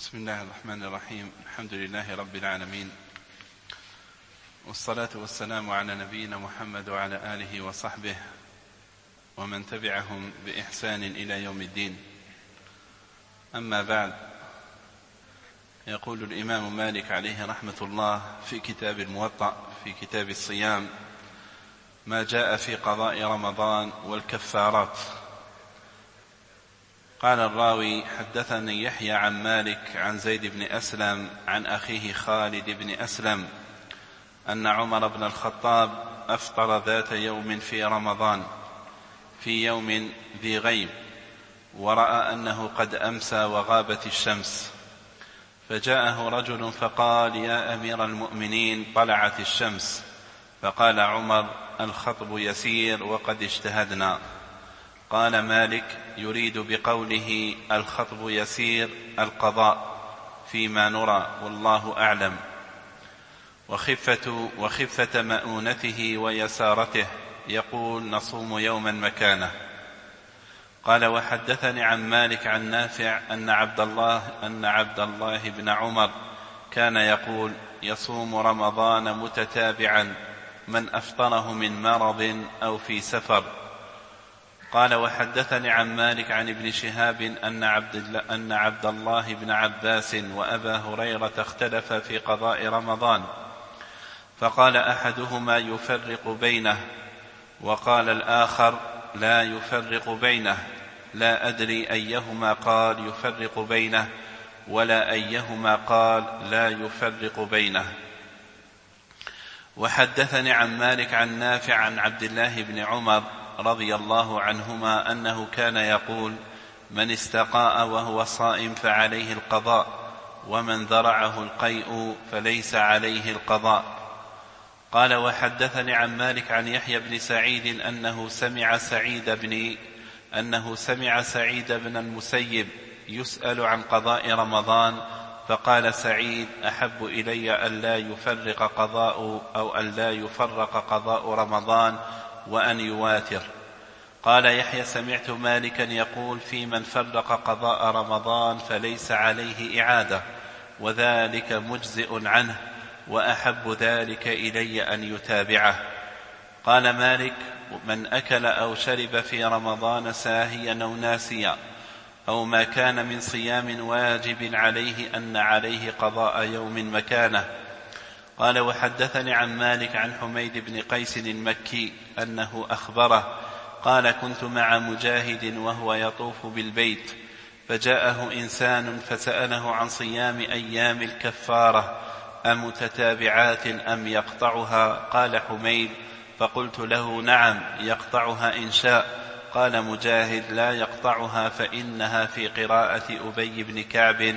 بسم الله الرحمن الرحيم. الحمد لله رب العالمين، والصلاة والسلام على نبينا محمد وعلى آله وصحبه ومن تبعهم بإحسان إلى يوم الدين. أما بعد، يقول الإمام مالك عليه رحمة الله في كتاب الموطأ في كتاب الصيام ما جاء في قضاء رمضان والكفارات. قال الراوي: حدثني يحيى عن مالك عن زيد بن أسلم عن أخيه خالد بن أسلم أن عمر بن الخطاب أفطر ذات يوم في رمضان في يوم ذي غيم، ورأى أنه قد أمسى وغابت الشمس، فجاءه رجل فقال: يا أمير المؤمنين، طلعت الشمس. فقال عمر: الخطب يسير وقد اجتهدنا. قال مالك: يريد بقوله الخطب يسير القضاء فيما نرى والله أعلم، وخفة مؤونته ويسارته، يقول: نصوم يوما مكانه. قال: وحدثني عن مالك عن نافع أن عبد الله بن عمر كان يقول: يصوم رمضان متتابعا من أفطره من مرض أو في سفر. قال: وحدثني عن مالك عن ابن شهاب أن عبد الله بن عباس وأبا هريرة اختلفا في قضاء رمضان، فقال أحدهما يفرق بينه، وقال الآخر لا يفرق بينه، لا أدري أيهما قال يفرق بينه ولا أيهما قال لا يفرق بينه. وحدثني عن مالك عن نافع عن عبد الله بن عمر رضي الله عنهما أنه كان يقول: من استقاء وهو صائم فعليه القضاء، ومن ذرعه القيء فليس عليه القضاء. قال: وحدثني عن مالك عن يحيى بن سعيد أنه سمع سعيد بن المسيب يسأل عن قضاء رمضان، فقال سعيد: أحب إلي ألا يفرق قضاء رمضان وأن يواتر. قال يحيى: سمعت مالكا يقول في من فرق قضاء رمضان فليس عليه إعادة، وذلك مجزئ عنه، وأحب ذلك إلي أن يتابعه. قال مالك: من أكل أو شرب في رمضان ساهيا أو ناسيا أو ما كان من صيام واجب عليه أن عليه قضاء يوم مكانه. قال: وحدثني عن مالك عن حميد بن قيس المكي أنه أخبره قال: كنت مع مجاهد وهو يطوف بالبيت، فجاءه إنسان فسأله عن صيام أيام الكفارة أمتتابعات أم يقطعها؟ قال حميد: فقلت له: نعم، يقطعها إن شاء. قال مجاهد: لا يقطعها، فإنها في قراءة أبي بن كعب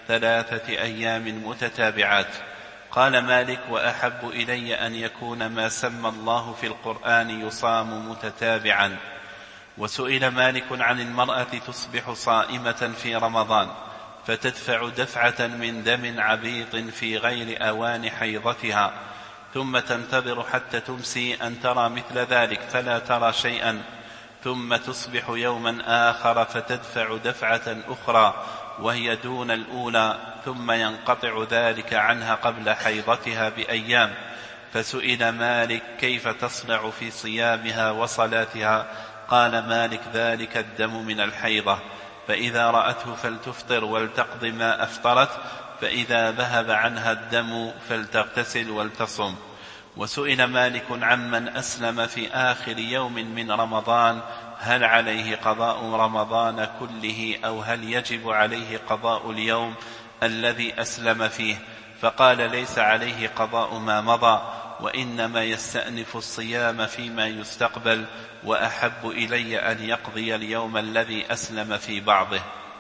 3 أيام متتابعات. قال مالك: وأحب إلي أن يكون ما سمى الله في القرآن يصام متتابعا. وسئل مالك عن المرأة تصبح صائمة في رمضان فتدفع دفعة من دم عبيط في غير أوان حيضتها، ثم تنتظر حتى تمسي أن ترى مثل ذلك فلا ترى شيئا، ثم تصبح يوما آخر فتدفع دفعة أخرى وهي دون الأولى، ثم ينقطع ذلك عنها قبل حيضتها بأيام. فسئل مالك: كيف تصنع في صيامها وصلاتها؟ قال مالك: ذلك الدم من الحيضة، فإذا رأته فلتفطر ولتقض ما أفطرت، فإذا ذهب عنها الدم فلتغتسل ولتصم. وسئل مالك عمن أسلم في آخر يوم من رمضان: هل عليه قضاء رمضان كله أو هل يجب عليه قضاء اليوم الذي أسلم فيه؟ فقال: ليس عليه قضاء ما مضى، وإنما يستأنف الصيام فيما يستقبل، وأحب إلي أن يقضي اليوم الذي أسلم في بعضه.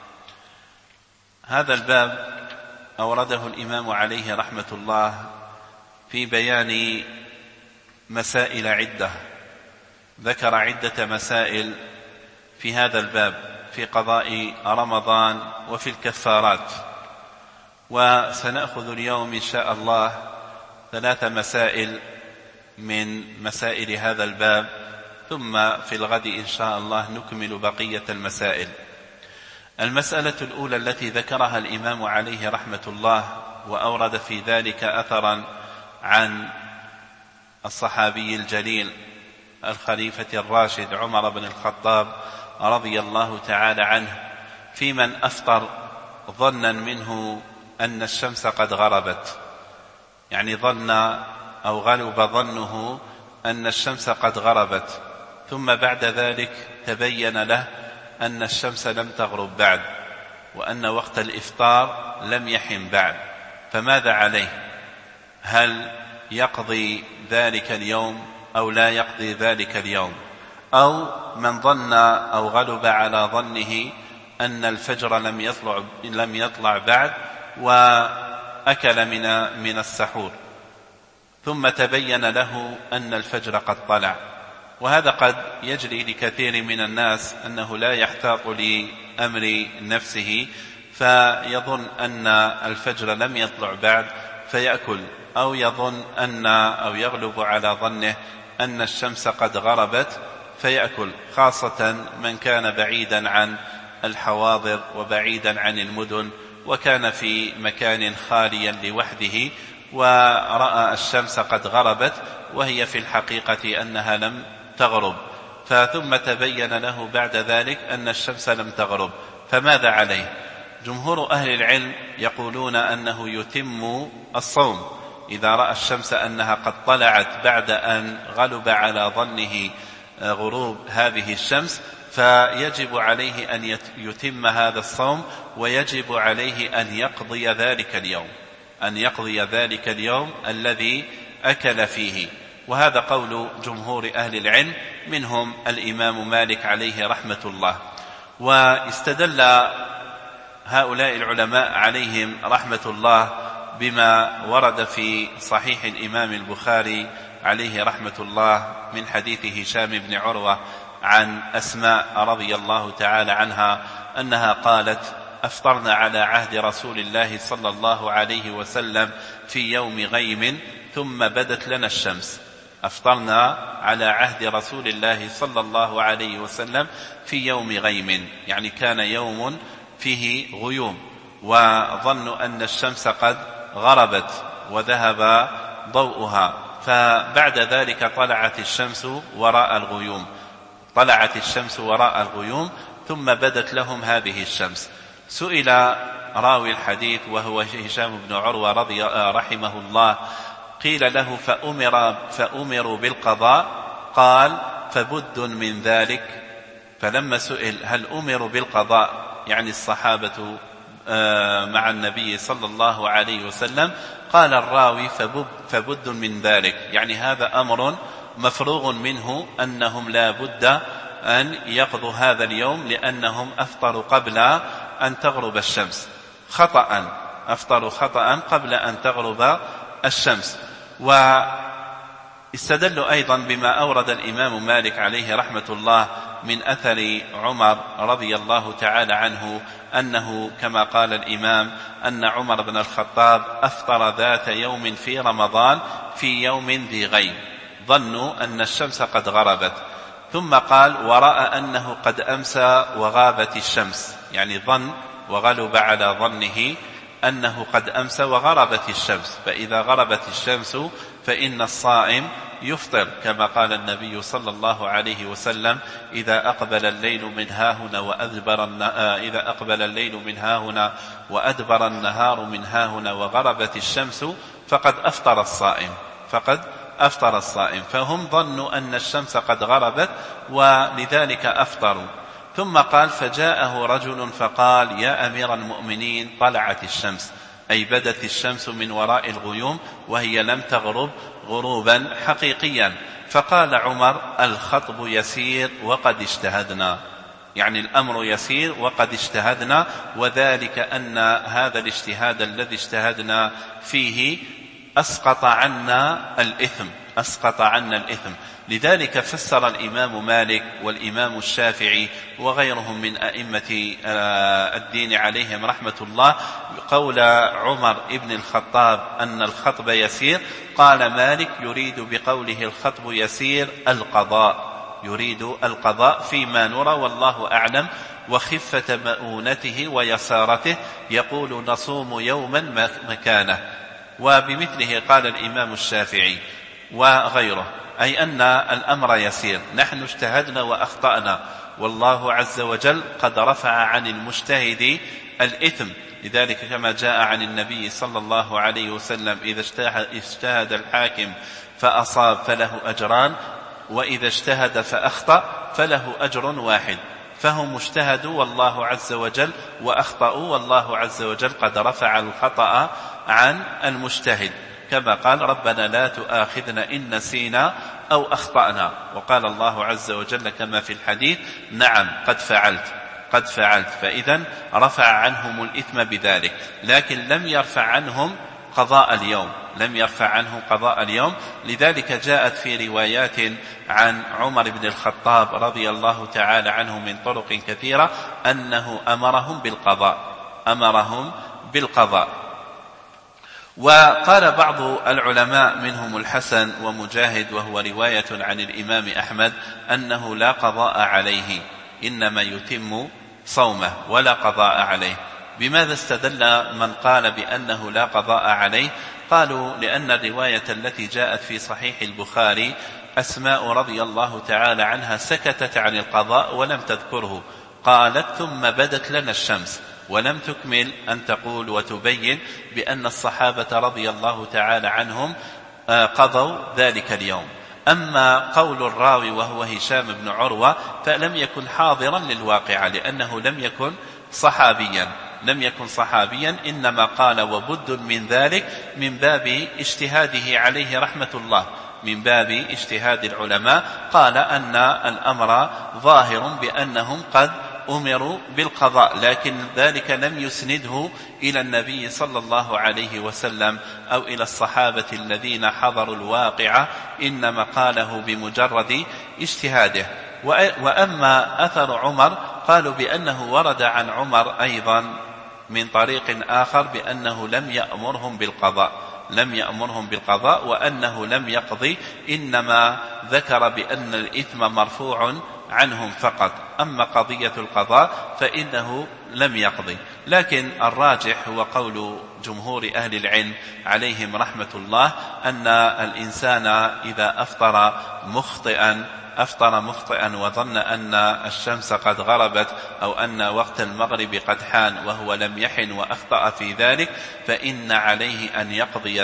هذا الباب أورده الإمام عليه رحمة الله في بيان مسائل عدة، ذكر عدة مسائل في هذا الباب في قضاء رمضان وفي الكفارات، وسنأخذ اليوم إن شاء الله 3 مسائل من مسائل هذا الباب، ثم في الغد إن شاء الله نكمل بقية المسائل. المسألة الأولى التي ذكرها الإمام عليه رحمة الله وأورد في ذلك أثرا عن الصحابي الجليل الخليفة الراشد عمر بن الخطاب رضي الله تعالى عنه في من أفطر ظنا منه أن الشمس قد غربت، يعني ظن أو غلب ظنه أن الشمس قد غربت، ثم بعد ذلك تبين له أن الشمس لم تغرب بعد وأن وقت الإفطار لم يحن بعد، فماذا عليه؟ هل يقضي ذلك اليوم أو لا يقضي ذلك اليوم؟ أو من ظن أو غلب على ظنه أن الفجر لم يطلع بعد وأكل من السحور ثم تبين له أن الفجر قد طلع، وهذا قد يجري لكثير من الناس أنه لا يحتاط لأمر نفسه فيظن أن الفجر لم يطلع بعد فيأكل، أو يظن أو يغلب على ظنه أن الشمس قد غربت فيأكل، خاصة من كان بعيدا عن الحواضر وبعيدا عن المدن وكان في مكان خاليا لوحده ورأى الشمس قد غربت وهي في الحقيقة أنها لم تغرب، ثم تبين له بعد ذلك أن الشمس لم تغرب، فماذا عليه؟ جمهور أهل العلم يقولون أنه يتم الصوم إذا رأى الشمس أنها قد طلعت بعد أن غلب على ظنه غروب هذه الشمس، فيجب عليه أن يتم هذا الصوم، ويجب عليه أن يقضي ذلك اليوم الذي أكل فيه، وهذا قول جمهور أهل العلم منهم الإمام مالك عليه رحمة الله. واستدل هؤلاء العلماء عليهم رحمة الله بما ورد في صحيح الإمام البخاري عليه رحمة الله من حديث هشام بن عروة عن أسماء رضي الله تعالى عنها أنها قالت: أفطرنا على عهد رسول الله صلى الله عليه وسلم في يوم غيم ثم بدت لنا الشمس. أفطرنا على عهد رسول الله صلى الله عليه وسلم في يوم غيم، يعني كان يوم فيه غيوم وظنوا أن الشمس قد غربت وذهب ضوءها، فبعد ذلك طلعت الشمس وراء الغيوم ثم بدت لهم هذه الشمس. سئل راوي الحديث وهو هشام بن عروة رحمه الله، قيل له: فأمروا بالقضاء؟ قال: فبد من ذلك. فلما سئل هل أمروا بالقضاء، يعني الصحابة مع النبي صلى الله عليه وسلم، قال الراوي: فبد من ذلك، يعني هذا أمر مفروغ منه أنهم لا بد أن يقضوا هذا اليوم، لأنهم أفطروا قبل أن تغرب الشمس أفطروا خطأ قبل أن تغرب الشمس. واستدلوا أيضا بما أورد الإمام مالك عليه رحمة الله من أثر عمر رضي الله تعالى عنه أنه كما قال الإمام أن عمر بن الخطاب أفطر ذات يوم في رمضان في يوم ذي غيم، ظنوا أن الشمس قد غربت، ثم قال: ورأى أنه قد أمسى وغابت الشمس، يعني ظن وغلب على ظنه أنه قد أمسى وغربت الشمس، فإذا غربت الشمس فإن الصائم يفطر، كما قال النبي صلى الله عليه وسلم: إذا أقبل الليل من هاهنا وأدبر النهار من هاهنا وغربت الشمس فقد أفطر الصائم. فهم ظنوا أن الشمس قد غربت ولذلك أفطروا. ثم قال: فجاءه رجل فقال: يا أمير المؤمنين، طلعت الشمس، أي بدت الشمس من وراء الغيوم وهي لم تغرب غروبا حقيقيا. فقال عمر: الخطب يسير وقد اجتهدنا، يعني الأمر يسير وقد اجتهدنا، وذلك أن هذا الاجتهاد الذي اجتهدنا فيه أسقط عنا الإثم. لذلك فسر الإمام مالك والإمام الشافعي وغيرهم من أئمة الدين عليهم رحمة الله قول عمر ابن الخطاب أن الخطب يسير، قال مالك: يريد بقوله الخطب يسير القضاء، يريد القضاء فيما نرى والله أعلم، وخفة مؤونته ويسارته، يقول نصوم يوما مكانه. وبمثله قال الإمام الشافعي وغيره، أي أن الأمر يسير، نحن اجتهدنا وأخطأنا، والله عز وجل قد رفع عن المجتهد الإثم. لذلك كما جاء عن النبي صلى الله عليه وسلم: إذا اجتهد الحاكم فأصاب فله أجران، وإذا اجتهد فأخطأ فله أجر واحد. فهم اجتهدوا والله عز وجل، وأخطأوا والله عز وجل قد رفع الخطأ عن المجتهد، كما قال: ربنا لا تؤاخذنا إن نسينا أو أخطأنا. وقال الله عز وجل كما في الحديث: نعم قد فعلت. فإذا رفع عنهم الإثم بذلك، لكن لم يرفع عنهم قضاء اليوم. لذلك جاءت في روايات عن عمر بن الخطاب رضي الله تعالى عنه من طرق كثيرة أنه أمرهم بالقضاء. وقال بعض العلماء منهم الحسن ومجاهد، وهو رواية عن الإمام أحمد، أنه لا قضاء عليه، إنما يتم صومه ولا قضاء عليه. بماذا استدل من قال بأنه لا قضاء عليه؟ قالوا: لأن الرواية التي جاءت في صحيح البخاري أسماء رضي الله تعالى عنها سكتت عن القضاء ولم تذكره، قالت: ثم بدت لنا الشمس، ولم تكمل أن تقول وتبين بأن الصحابة رضي الله تعالى عنهم قضوا ذلك اليوم. أما قول الراوي وهو هشام بن عروة فلم يكن حاضرا للواقعة، لأنه لم يكن صحابيا، إنما قال وبد من ذلك من باب اجتهاده عليه رحمة الله، من باب اجتهاد العلماء. قال أن الأمر ظاهر بأنهم قد أمروا بالقضاء، لكن ذلك لم يسنده إلى النبي صلى الله عليه وسلم أو إلى الصحابة الذين حضروا الواقعة، إنما قاله بمجرد اجتهاده. وأما أثر عمر قالوا بأنه ورد عن عمر أيضا من طريق آخر بأنه لم يأمرهم بالقضاء وأنه لم يقضي، إنما ذكر بأن الإثم مرفوع عنهم فقط، أما قضية القضاء فإنه لم يقضي. لكن الراجح هو قول جمهور أهل العلم عليهم رحمة الله، أن الإنسان إذا أفطر مخطئا وظن أن الشمس قد غربت أو أن وقت المغرب قد حان وهو لم يحن وأخطأ في ذلك، فإن عليه أن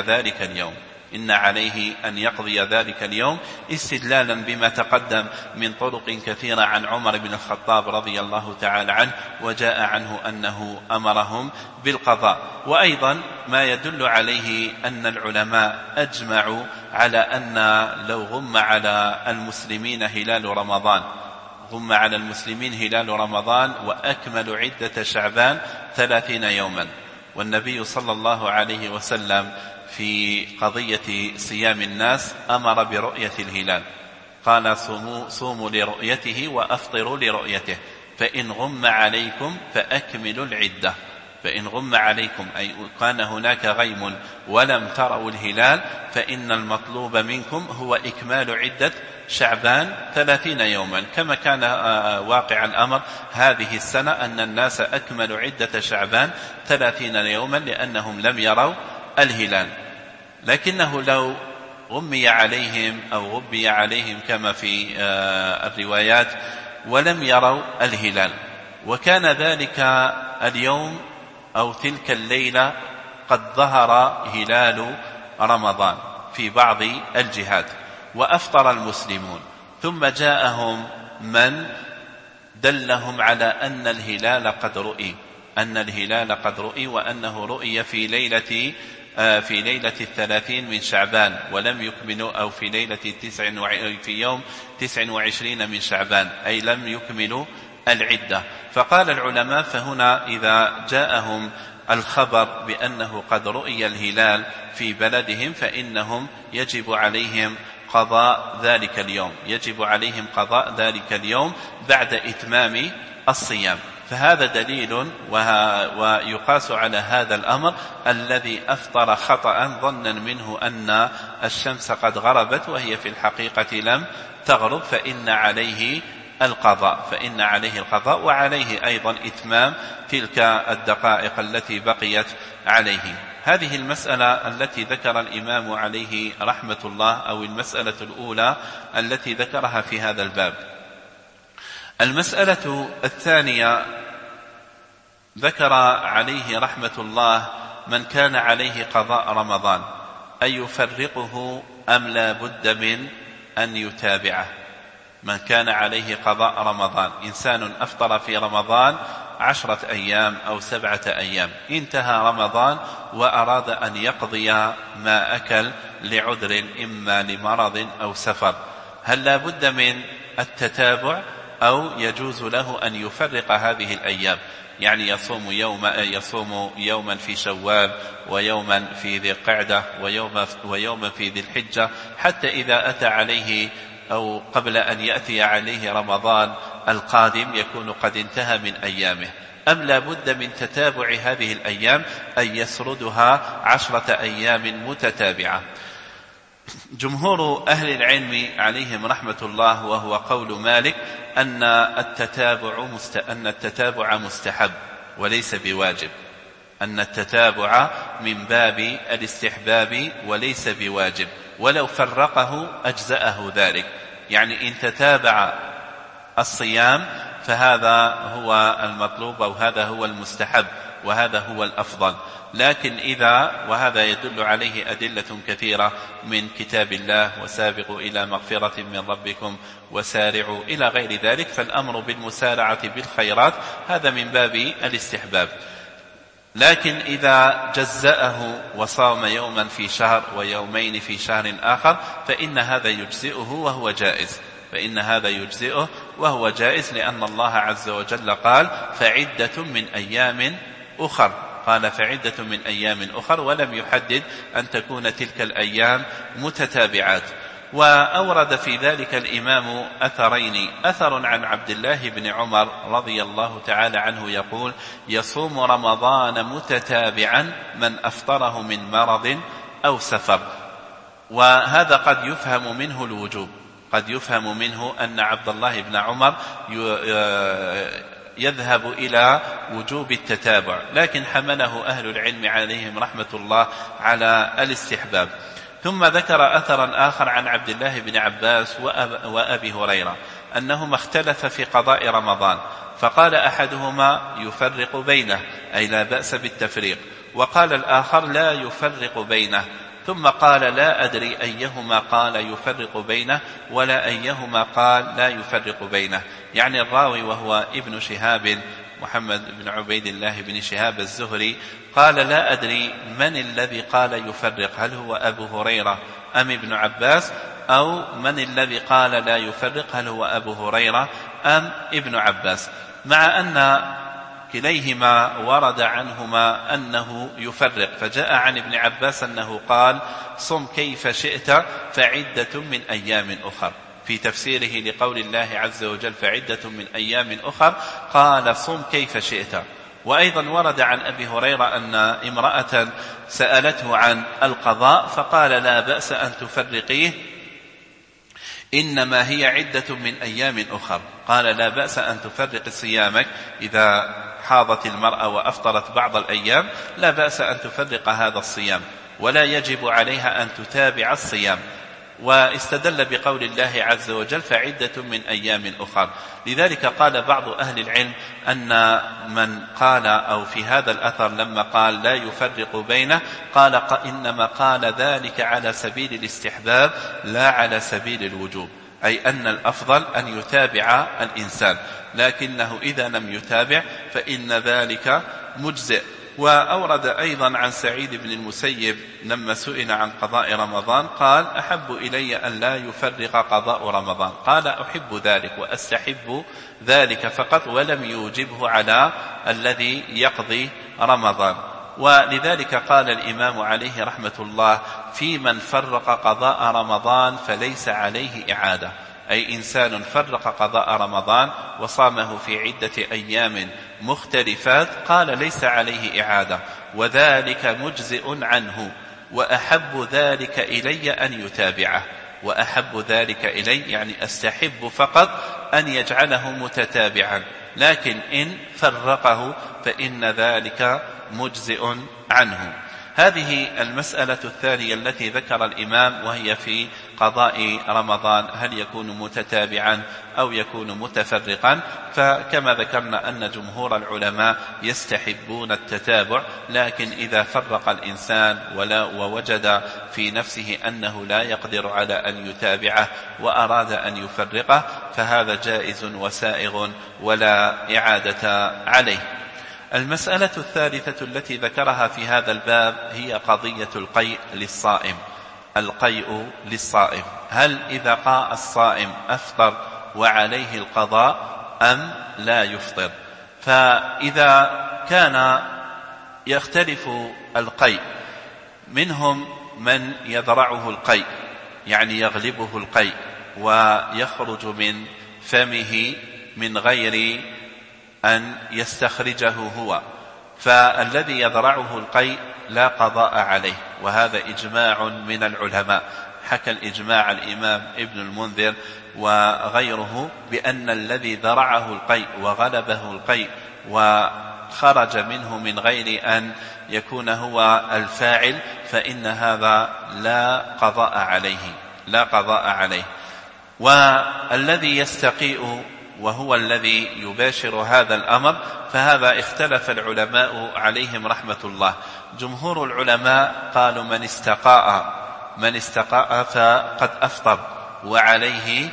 يقضي ذلك اليوم استدلالا بما تقدم من طرق كثيرة عن عمر بن الخطاب رضي الله تعالى عنه، وجاء عنه أنه أمرهم بالقضاء. وأيضا ما يدل عليه أن العلماء أجمعوا على أن لو غم على المسلمين هلال رمضان وأكملوا عدة شعبان 30 يوما، والنبي صلى الله عليه وسلم في قضية صيام الناس أمر برؤية الهلال، قال: صوموا لرؤيته وأفطروا لرؤيته، فإن غم عليكم فأكملوا العدة. فإن غم عليكم أي كان هناك غيم ولم تروا الهلال، فإن المطلوب منكم هو إكمال عدة شعبان 30 يوما، كما كان واقع الأمر هذه السنة أن الناس أكملوا عدة شعبان 30 يوما لأنهم لم يروا الهلال. لكنه لو غمي عليهم كما في الروايات ولم يروا الهلال، وكان ذلك اليوم أو تلك الليلة قد ظهر هلال رمضان في بعض الجهات وأفطر المسلمون، ثم جاءهم من دلهم على أن الهلال قد رؤي وأنه رؤي في ليلة 30 من شعبان، ولم يكملوا، أو في يوم 29 من شعبان، أي لم يكملوا العدة. فقال العلماء: فهنا إذا جاءهم الخبر بأنه قد رؤي الهلال في بلدهم فإنهم يجب عليهم قضاء ذلك اليوم بعد إتمام الصيام. فهذا دليل، ويقاس على هذا الأمر الذي أفطر خطأ ظنا منه أن الشمس قد غربت وهي في الحقيقة لم تغرب فإن عليه القضاء وعليه أيضا إتمام تلك الدقائق التي بقيت عليه. هذه المسألة التي ذكر الإمام عليه رحمة الله، أو المسألة الأولى التي ذكرها في هذا الباب. المسألة الثانية ذكر عليه رحمة الله من كان عليه قضاء رمضان أن يفرقه أم لا بد من أن يتابعه. من كان عليه قضاء رمضان، إنسان أفطر في رمضان 10 أيام أو 7 أيام، انتهى رمضان وأراد أن يقضي ما أكل لعذر إما لمرض أو سفر، هل لا بد من التتابع أو يجوز له أن يفرق هذه الأيام؟ يعني يصوم يوما في شوال ويوما في ذي القعدة ويوما في ذي الحجة، حتى إذا أتى عليه أو قبل أن يأتي عليه رمضان القادم يكون قد انتهى من أيامه، أم لا بد من تتابع هذه الأيام أن يسردها 10 أيام متتابعة؟ جمهور أهل العلم عليهم رحمة الله، وهو قول مالك، أن التتابع مستحب وليس بواجب، أن التتابع من باب الاستحباب وليس بواجب، ولو فرقه أجزأه ذلك. يعني إن تتابع الصيام فهذا هو المطلوب أو هذا هو المستحب وهذا هو الأفضل، لكن وهذا يدل عليه أدلة كثيرة من كتاب الله: وسابقوا إلى مغفرة من ربكم وسارعوا إلى غير ذلك، فالأمر بالمسارعة بالخيرات هذا من باب الاستحباب. لكن إذا جزأه وصام يوما في شهر ويومين في شهر آخر فإن هذا يجزئه وهو جائز، لأن الله عز وجل قال: فعدة من أيام أخر، ولم يحدد أن تكون تلك الأيام متتابعات. وأورد في ذلك الإمام أثرين: أثر عن عبد الله بن عمر رضي الله تعالى عنه يقول: يصوم رمضان متتابعا من أفطره من مرض أو سفر. وهذا قد يفهم منه الوجوب، قد يفهم منه أن عبد الله بن عمر يذهب إلى وجوب التتابع، لكن حمله أهل العلم عليهم رحمة الله على الاستحباب. ثم ذكر أثرا آخر عن عبد الله بن عباس وأبي هريرة أنهما اختلفا في قضاء رمضان، فقال أحدهما يفرق بينه، أي لا بأس بالتفريق، وقال الآخر لا يفرق بينه، ثم قال: لا أدري أيهما قال يفرق بينه ولا أيهما قال لا يفرق بينه. يعني الراوي وهو ابن شهاب محمد بن عبيد الله بن شهاب الزهري قال: لا أدري من الذي قال يفرق، هل هو أبو هريرة أم ابن عباس، أو من الذي قال لا يفرق، هل هو أبو هريرة أم ابن عباس، مع أن كليهما ورد عنهما أنه يفرق. فجاء عن ابن عباس أنه قال: صم كيف شئت فعدة من أيام أخر، في تفسيره لقول الله عز وجل: فعدة من أيام أخر، قال: صم كيف شئت. وأيضا ورد عن أبي هريرة أن امرأة سألته عن القضاء فقال: لا بأس أن تفرقيه، إنما هي عدة من أيام أخر. قال: لا بأس أن تفرق صيامك إذا حاضت المرأة وأفطرت بعض الأيام، لا بأس أن تفرق هذا الصيام، ولا يجب عليها أن تتابع الصيام. واستدل بقول الله عز وجل: فعدة من أيام أخر. لذلك قال بعض أهل العلم أن من قال، أو في هذا الأثر لما قال لا يفرق بينه، قال إنما قال ذلك على سبيل الاستحباب لا على سبيل الوجوب، أي أن الأفضل أن يتابع الإنسان، لكنه إذا لم يتابع فإن ذلك مجزئ. وأورد أيضا عن سعيد بن المسيب لما سئل عن قضاء رمضان قال: أحب إلي أن لا يفرق قضاء رمضان، قال: أحب ذلك وأستحب ذلك فقط، ولم يوجبه على الذي يقضي رمضان. ولذلك قال الإمام عليه رحمة الله: في من فرق قضاء رمضان فليس عليه إعادة، أي إنسان فرق قضاء رمضان وصامه في عدة أيام مختلفات، قال: ليس عليه إعادة، وذلك مجزئ عنه، وأحب ذلك إلي أن يتابعه. وأحب ذلك إلي يعني أستحب فقط أن يجعله متتابعا، لكن إن فرقه فإن ذلك مجزئ عنه. هذه المسألة الثانية التي ذكر الإمام، وهي في قضاء رمضان، هل يكون متتابعا أو يكون متفرقا؟ فكما ذكرنا أن جمهور العلماء يستحبون التتابع، لكن إذا فرق الإنسان ووجد في نفسه أنه لا يقدر على أن يتابعه وأراد أن يفرقه فهذا جائز وسائغ ولا إعادة عليه. المسألة الثالثة التي ذكرها في هذا الباب هي قضية القيء للصائم. القيء للصائم، هل إذا قاء الصائم أفطر وعليه القضاء أم لا يفطر؟ فإذا كان يختلف القيء، منهم من يذرعه القيء يعني يغلبه القيء ويخرج من فمه من غير أن يستخرجه هو، فالذي يذرعه القيء لا قضاء عليه، وهذا إجماع من العلماء. حكى الإجماع الإمام ابن المنذر وغيره بأن الذي ذرعه القيء وغلبه القيء وخرج منه من غير أن يكون هو الفاعل فإن هذا لا قضاء عليه، لا قضاء عليه. والذي يستقيء وهو الذي يباشر هذا الأمر فهذا اختلف العلماء عليهم رحمة الله. جمهور العلماء قالوا من استقاء فقد أفطر وعليه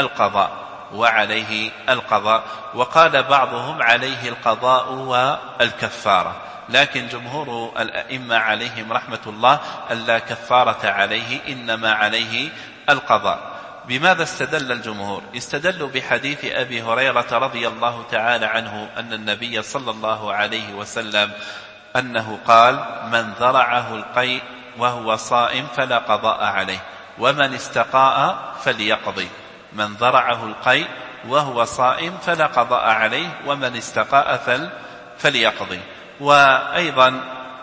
القضاء، وقال بعضهم عليه القضاء والكفارة، لكن جمهور الأئمة عليهم رحمة الله ألا كفارة عليه، إنما عليه القضاء. بماذا استدل الجمهور؟ استدلوا بحديث أبي هريرة رضي الله تعالى عنه أن النبي صلى الله عليه وسلم أنه قال: من ذرعه القيء وهو صائم فلا قضاء عليه، ومن استقاء فليقضي. من ذرعه القيء وهو صائم فلا قضاء عليه، ومن استقاء فليقضي. وأيضا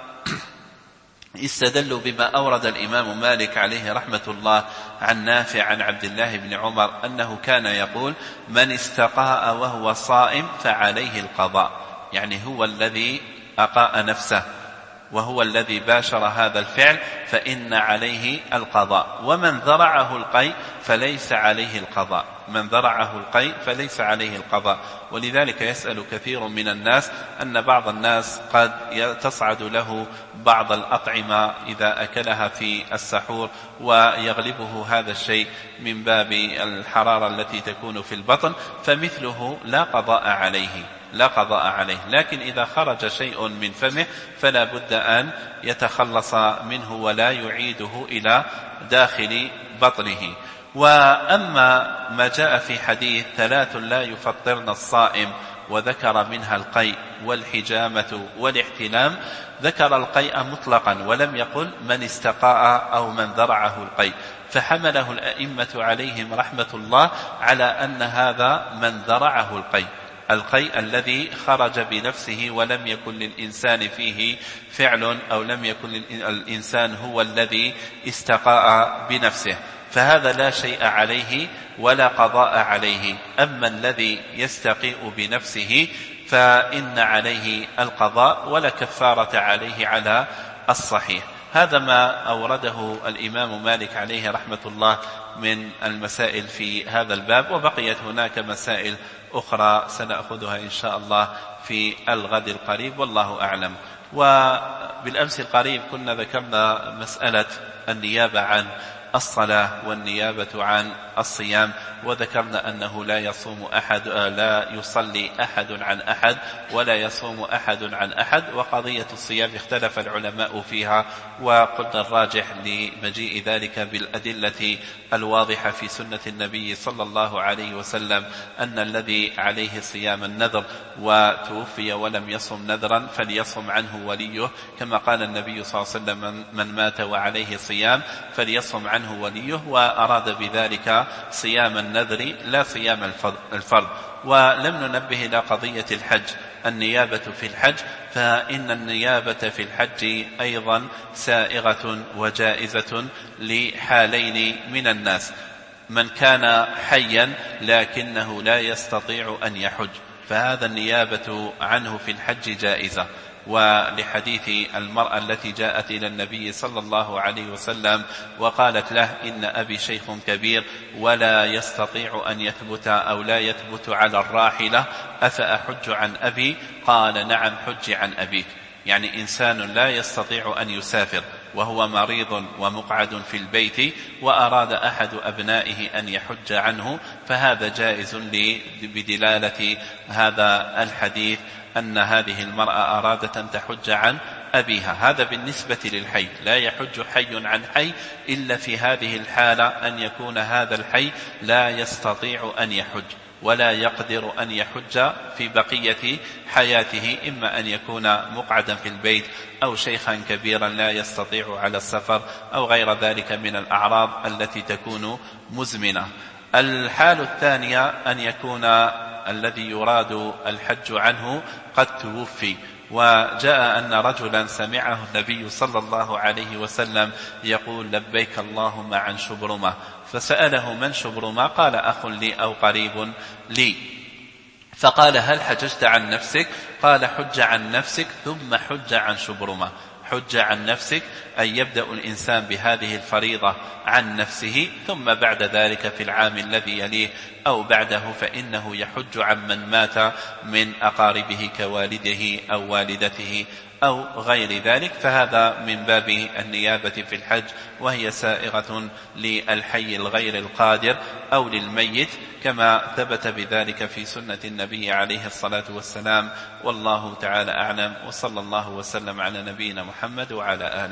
استدلوا بما أورد الإمام مالك عليه رحمة الله عن نافع عن عبد الله بن عمر أنه كان يقول: من استقاء وهو صائم فعليه القضاء، يعني هو الذي أقاء نفسه وهو الذي باشر هذا الفعل فإن عليه القضاء، ومن ذرعه القيء فليس عليه القضاء، من ذرعه القيء فليس عليه القضاء. ولذلك يسأل كثير من الناس أن بعض الناس قد تصعد له بعض الأطعمة إذا أكلها في السحور ويغلبه هذا الشيء من باب الحرارة التي تكون في البطن، فمثله لا قضاء عليه، لكن إذا خرج شيء من فمه فلا بد أن يتخلص منه ولا يعيده إلى داخل بطنه. وأما ما جاء في حديث 3 لا يفطرن الصائم وذكر منها القيء والحجامة والاحتلام، ذكر القيء مطلقا ولم يقل من استقاء أو من ذرعه القيء، فحمله الأئمة عليهم رحمة الله على أن هذا من ذرعه القيء الذي خرج بنفسه ولم يكن للإنسان فيه فعل، أو لم يكن الإنسان هو الذي استقاء بنفسه، فهذا لا شيء عليه ولا قضاء عليه. أما الذي يستقيء بنفسه فإن عليه القضاء ولا كفارة عليه على الصحيح. هذا ما أورده الإمام مالك عليه رحمة الله من المسائل في هذا الباب، وبقيت هناك مسائل أخرى سنأخذها إن شاء الله في الغد القريب، والله أعلم. وبالأمس القريب كنا ذكرنا مسألة النيابة عن الصلاة والنيابة عن الصيام، وذكرنا أنه لا يصلي أحد عن أحد ولا يصوم أحد عن أحد. وقضية الصيام اختلف العلماء فيها، وقلنا الراجح لمجيء ذلك بالأدلة الواضحة في سنة النبي صلى الله عليه وسلم أن الذي عليه صيام النذر وتوفي ولم يصم نذرا فليصم عنه وليه، كما قال النبي صلى الله عليه وسلم: من مات وعليه صيام فليصم عنه وليه، وأراد بذلك صيام النذر لا صيام الفرض. ولم ننبه إلى قضية الحج، النيابة في الحج، فإن النيابة في الحج أيضا سائغة وجائزة لحالين من الناس: من كان حيا لكنه لا يستطيع أن يحج، فهذا النيابة عنه في الحج جائزة. ولحديث المرأة التي جاءت إلى النبي صلى الله عليه وسلم وقالت له: إن أبي شيخ كبير ولا يستطيع أن يثبت أو لا يثبت على الراحلة، أفأحج عن أبي؟ قال: نعم، حج عن أبيك. يعني إنسان لا يستطيع أن يسافر وهو مريض ومقعد في البيت وأراد أحد أبنائه أن يحج عنه، فهذا جائز بدلالة هذا الحديث أن هذه المرأة أرادت أن تحج عن أبيها. هذا بالنسبة للحي. لا يحج حي عن حي إلا في هذه الحالة، أن يكون هذا الحي لا يستطيع أن يحج ولا يقدر أن يحج في بقية حياته، إما أن يكون مقعدا في البيت أو شيخا كبيرا لا يستطيع على السفر أو غير ذلك من الأعراض التي تكون مزمنة. الحال الثانية أن يكون الذي يراد الحج عنه قد توفي، وجاء أن رجلا سمعه النبي صلى الله عليه وسلم يقول: لبيك اللهم عن شبرمة، فسأله: من شبرمة؟ قال: أخ لي أو قريب لي. فقال: هل حججت عن نفسك؟ قال: حج عن نفسك ثم حج عن شبرمة. حج عن نفسك أن يبدأ الإنسان بهذه الفريضة عن نفسه، ثم بعد ذلك في العام الذي يليه أو بعده فإنه يحج عن من مات من أقاربه كوالده أو والدته أو غير ذلك. فهذا من باب النيابة في الحج، وهي سائغة للحي الغير القادر أو للميت، كما ثبت بذلك في سنة النبي عليه الصلاة والسلام. والله تعالى أعلم، وصلى الله وسلم على نبينا محمد وعلى آله.